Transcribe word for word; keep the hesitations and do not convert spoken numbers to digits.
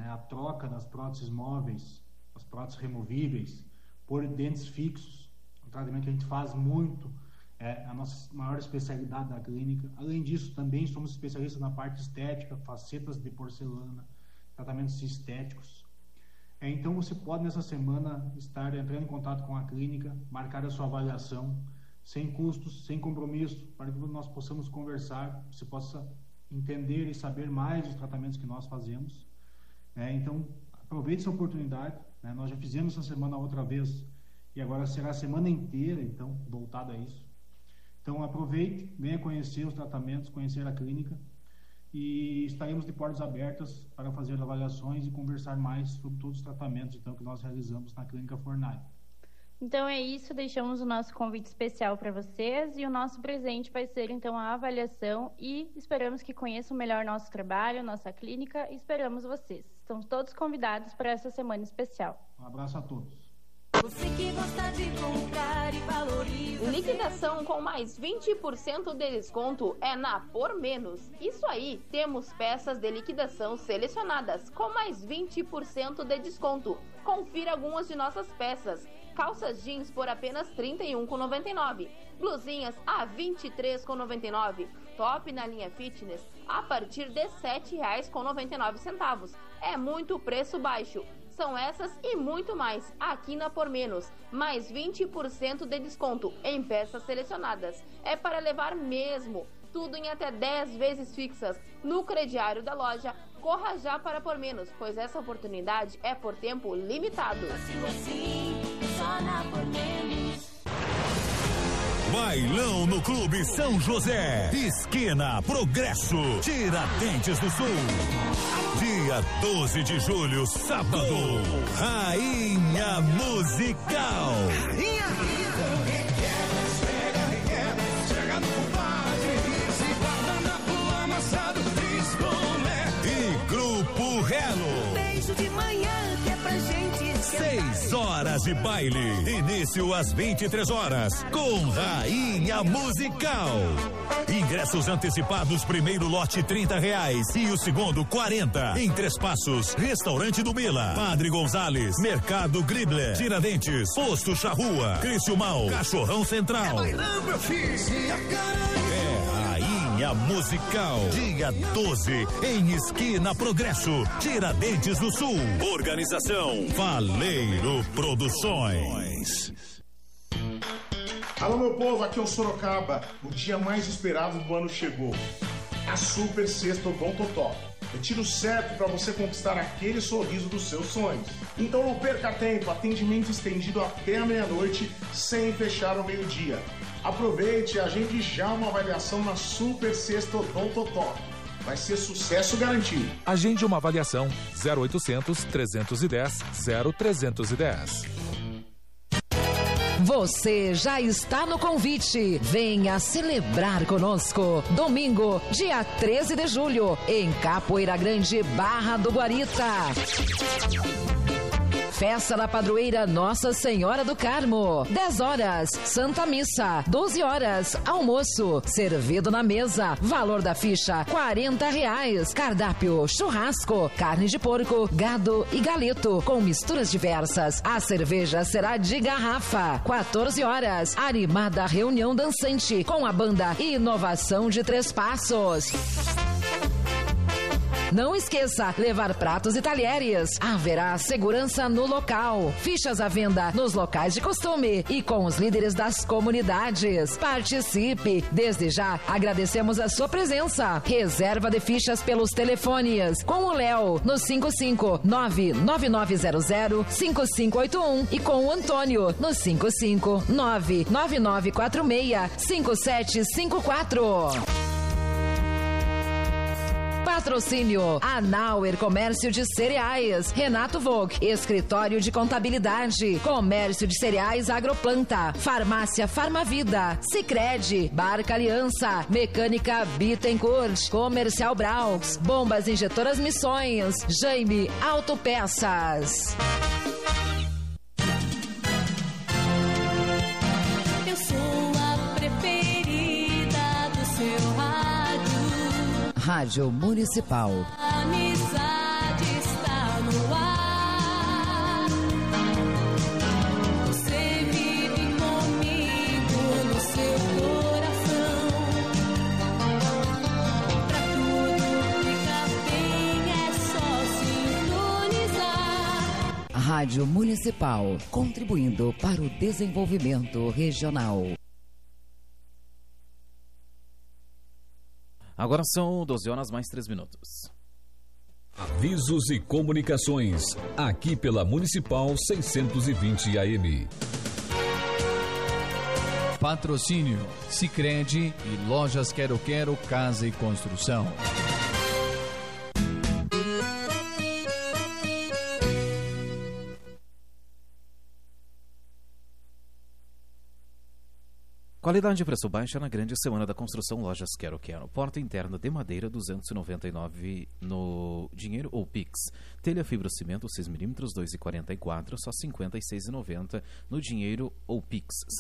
né, a troca das próteses móveis, as próteses removíveis, por dentes fixos, um tratamento que a gente faz muito, é a nossa maior especialidade da clínica. Além disso, também somos especialistas na parte estética, facetas de porcelana, tratamentos estéticos. É, então você pode nessa semana estar entrando em contato com a clínica, marcar a sua avaliação, sem custos, sem compromisso, para que nós possamos conversar, você possa entender e saber mais dos tratamentos que nós fazemos. É, então, aproveite essa oportunidade, né? Nós já fizemos essa semana outra vez, e agora será a semana inteira, então, voltada a isso. Então, aproveite, venha conhecer os tratamentos, conhecer a clínica, e estaremos de portas abertas para fazer avaliações e conversar mais sobre todos os tratamentos, então, que nós realizamos na Clínica Fornari. Então é isso, deixamos o nosso convite especial para vocês e o nosso presente vai ser então a avaliação e esperamos que conheçam melhor nosso trabalho, nossa clínica e esperamos vocês. Estão todos convidados para essa semana especial. Um abraço a todos. Você que gosta de comprar e valoriza. Liquidação com mais vinte por cento de desconto é na Por Menos. Isso aí, temos peças de liquidação selecionadas com mais vinte por cento de desconto. Confira algumas de nossas peças. Calças jeans por apenas trinta e um reais e noventa e nove centavos. Blusinhas a vinte e três reais e noventa e nove centavos. Top na linha fitness a partir de sete reais e noventa e nove centavos. É muito preço baixo. São essas e muito mais aqui na Por Menos. Mais vinte por cento de desconto em peças selecionadas. É para levar mesmo. Tudo em até dez vezes fixas. No crediário da loja, corra já para Por Menos, pois essa oportunidade é por tempo limitado. Assim, assim, só na Por Menos. Bailão no Clube São José, esquina Progresso, Tiradentes do Sul. Dia doze de julho, sábado, Rainha Musical. Rainha, e Grupo Relo. Beijo de manhã que é pra gente. Seis horas de baile, início às vinte e três horas, com Rainha Musical. Ingressos antecipados, primeiro lote trinta reais e o segundo quarenta. Em Três Passos, Restaurante do Mila, Padre Gonzales, Mercado Gribler, Tiradentes, Posto Charrua, Crício Mal, Cachorrão Central. É bailão, meu filho. É Rainha Musical, dia doze, em esquina Progresso, Tiradentes do Sul. Organização Valeiro Produções. Alô, meu povo, aqui é o Sorocaba. O dia mais esperado do ano chegou. A Super Sexta Odontotop. Eu tiro certo para você conquistar aquele sorriso dos seus sonhos. Então não perca tempo, atendimento estendido até a meia-noite, sem fechar ao meio-dia. Aproveite e agende já uma avaliação na Super Sexta Odontotop. Vai ser sucesso garantido. Agende uma avaliação zero oitocentos, trezentos e dez, zero trezentos e dez. Você já está no convite. Venha celebrar conosco. Domingo, dia treze de julho, em Capoeira Grande, Barra do Guarita. Festa da Padroeira Nossa Senhora do Carmo. dez horas, Santa Missa. doze horas, almoço. Servido na mesa. Valor da ficha, quarenta reais. Cardápio, churrasco, carne de porco, gado e galeto, com misturas diversas. A cerveja será de garrafa. quatorze horas, animada reunião dançante, com a banda Inovação de Três Passos. Não esqueça, levar pratos e talheres. Haverá segurança no local. Fichas à venda nos locais de costume e com os líderes das comunidades. Participe. Desde já, agradecemos a sua presença. Reserva de fichas pelos telefones. Com o Léo, no cinco cinco nove nove nove zero zero cinco cinco oito um e com o Antônio, no cinco cinco nove nove nove quatro seis cinco sete cinco quatro. Patrocínio Anauer Comércio de Cereais, Renato Vogue, Escritório de Contabilidade, Comércio de Cereais Agroplanta, Farmácia Farmavida, Sicredi, Barca Aliança, Mecânica Bittencourt, Comercial Braux, Bombas Injetoras Missões, Jaime Autopeças. Eu sou a preferida do seu rádio. Rádio Municipal. A amizade está Rádio Municipal, contribuindo para o desenvolvimento regional. Agora são doze horas mais três minutos. Avisos e comunicações, aqui pela Municipal seiscentos e vinte A M. Patrocínio Sicredi e Lojas Quero Quero Casa e Construção. Qualidade e preço baixa na grande semana da construção Lojas Quero Quero. Porta interna de madeira duzentos e noventa e nove no dinheiro ou Pix. Telha fibra cimento seis milímetros dois e quarenta e quatro, só cinquenta e seis reais e noventa no dinheiro ou Pix.